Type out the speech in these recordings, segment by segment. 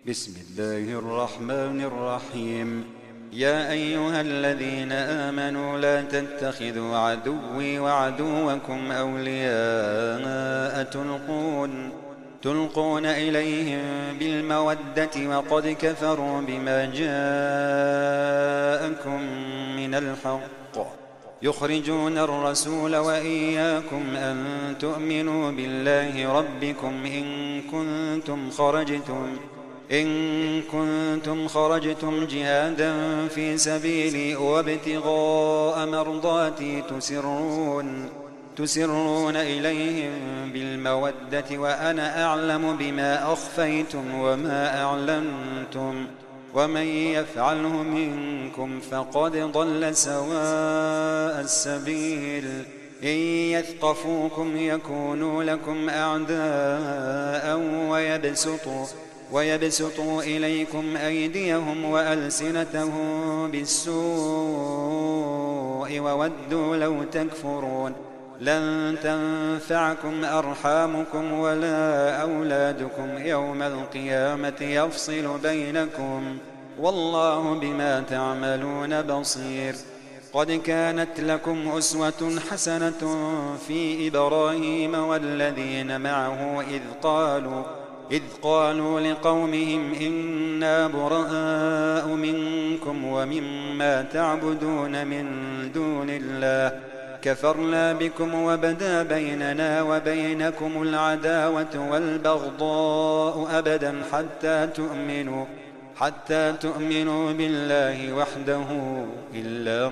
بسم الله الرحمن الرحيم. يا أيها الذين آمنوا لا تتخذوا عدوي وعدوكم أولياء تلقون إليهم بالمودة وقد كفروا بما جاءكم من الحق يخرجون الرسول وإياكم أن تؤمنوا بالله ربكم إن كنتم خرجتم جهادا في سبيلي وابتغاء مرضاتي تسرون إليهم بالمودة وأنا أعلم بما أخفيتم وما أعلنتم ومن يفعله منكم فقد ضل سواء السبيل. إن يثقفوكم يكونوا لكم أعداء ويبسطوا إليكم أيديهم وألسنتهم بالسوء وودوا لو تكفرون. لن تنفعكم أرحامكم ولا أولادكم يوم القيامة يفصل بينكم والله بما تعملون بصير. قد كانت لكم أسوة حسنة في إبراهيم والذين معه إذ قالوا لقومهم إنا براء منكم ومما تعبدون من دون الله كفرنا بكم وبدا بيننا وبينكم العداوة والبغضاء أبدا حتى تؤمنوا بالله وحده إلا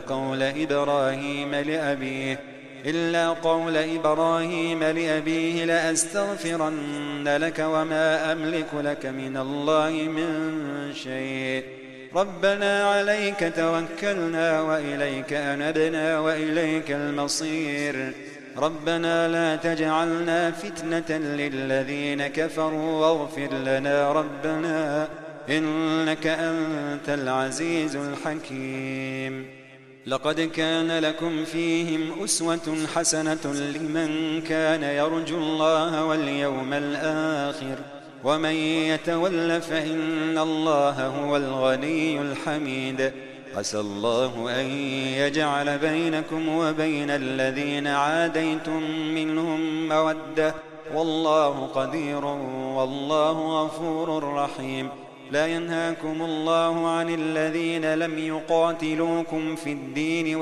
قول إبراهيم لأبيه لأستغفرن لك وما أملك لك من الله من شيء. ربنا عليك توكلنا وإليك أنبنا وإليك المصير. ربنا لا تجعلنا فتنة للذين كفروا واغفر لنا ربنا إنك أنت العزيز الحكيم. لقد كان لكم فيهم أسوة حسنة لمن كان يرجو الله واليوم الآخر ومن يتول فإن الله هو الغني الحميد. عسى الله أن يجعل بينكم وبين الذين عاديتم منهم مودة والله قدير والله غفور رحيم. لا ينهاكم الله عن الذين لم يقاتلوكم في الدين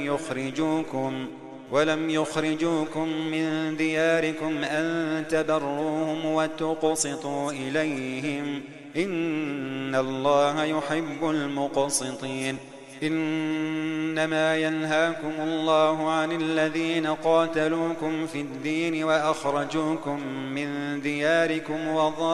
ولم يخرجوكم من دياركم أن تبروهم وتقسطوا إليهم إن الله يحب المقسطين. إنما ينهاكم الله عن الذين قاتلوكم في الدين وأخرجوكم من دياركم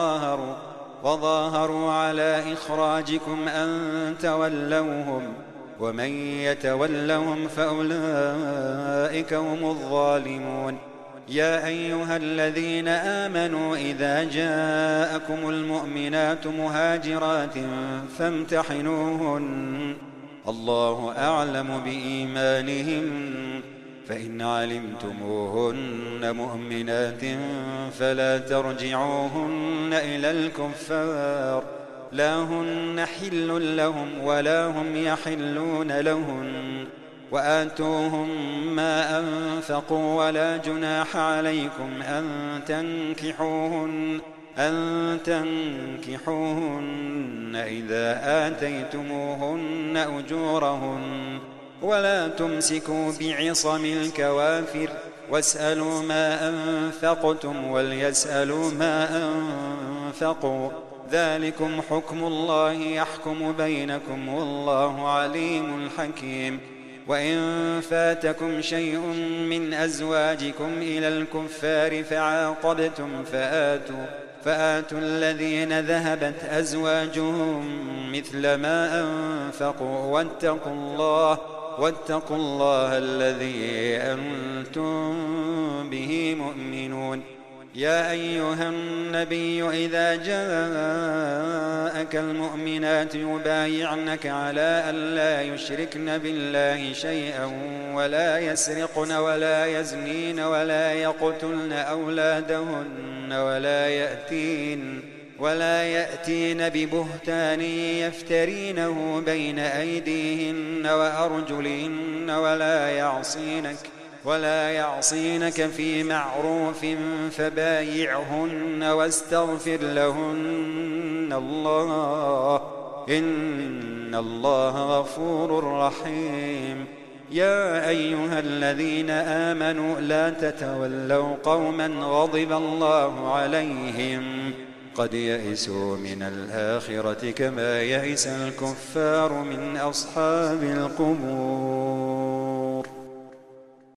وظاهروا على إخراجكم أن تولوهم ومن يتولهم فأولئك هم الظالمون. يا أيها الذين آمنوا إذا جاءكم المؤمنات مهاجرات فامتحنوهن الله أعلم بإيمانهن فإن علمتموهن مؤمنات فلا ترجعوهن إلى الكفار لا هن حل لهم ولا هم يحلون لهن وآتوهم ما أنفقوا ولا جناح عليكم أن تنكحوهن إذا آتيتموهن أجورهن ولا تمسكوا بعصم الكوافر واسألوا ما أنفقتم وليسألوا ما أنفقوا ذلكم حكم الله يحكم بينكم والله عليم حكيم. وإن فاتكم شيء من أزواجكم إلى الكفار فعاقبتم فآتوا الذين ذهبت أزواجهم مثل ما أنفقوا واتقوا الله الذي أنتم به مؤمنون. يا أيها النبي إذا جاءك المؤمنات يبايعنك على أن لا يشركن بالله شيئا ولا يسرقن ولا يزنين ولا يقتلن أولادهن ولا يأتين ببهتان يفترينه بين أيديهن وأرجلهن ولا يعصينك في معروف فبايعهن واستغفر لهن الله إن الله غفور رحيم. يا أيها الذين آمنوا لا تتولوا قوما غضب الله عليهم قد يئسوا من الآخرة كما يئس الكفار من أصحاب القبور.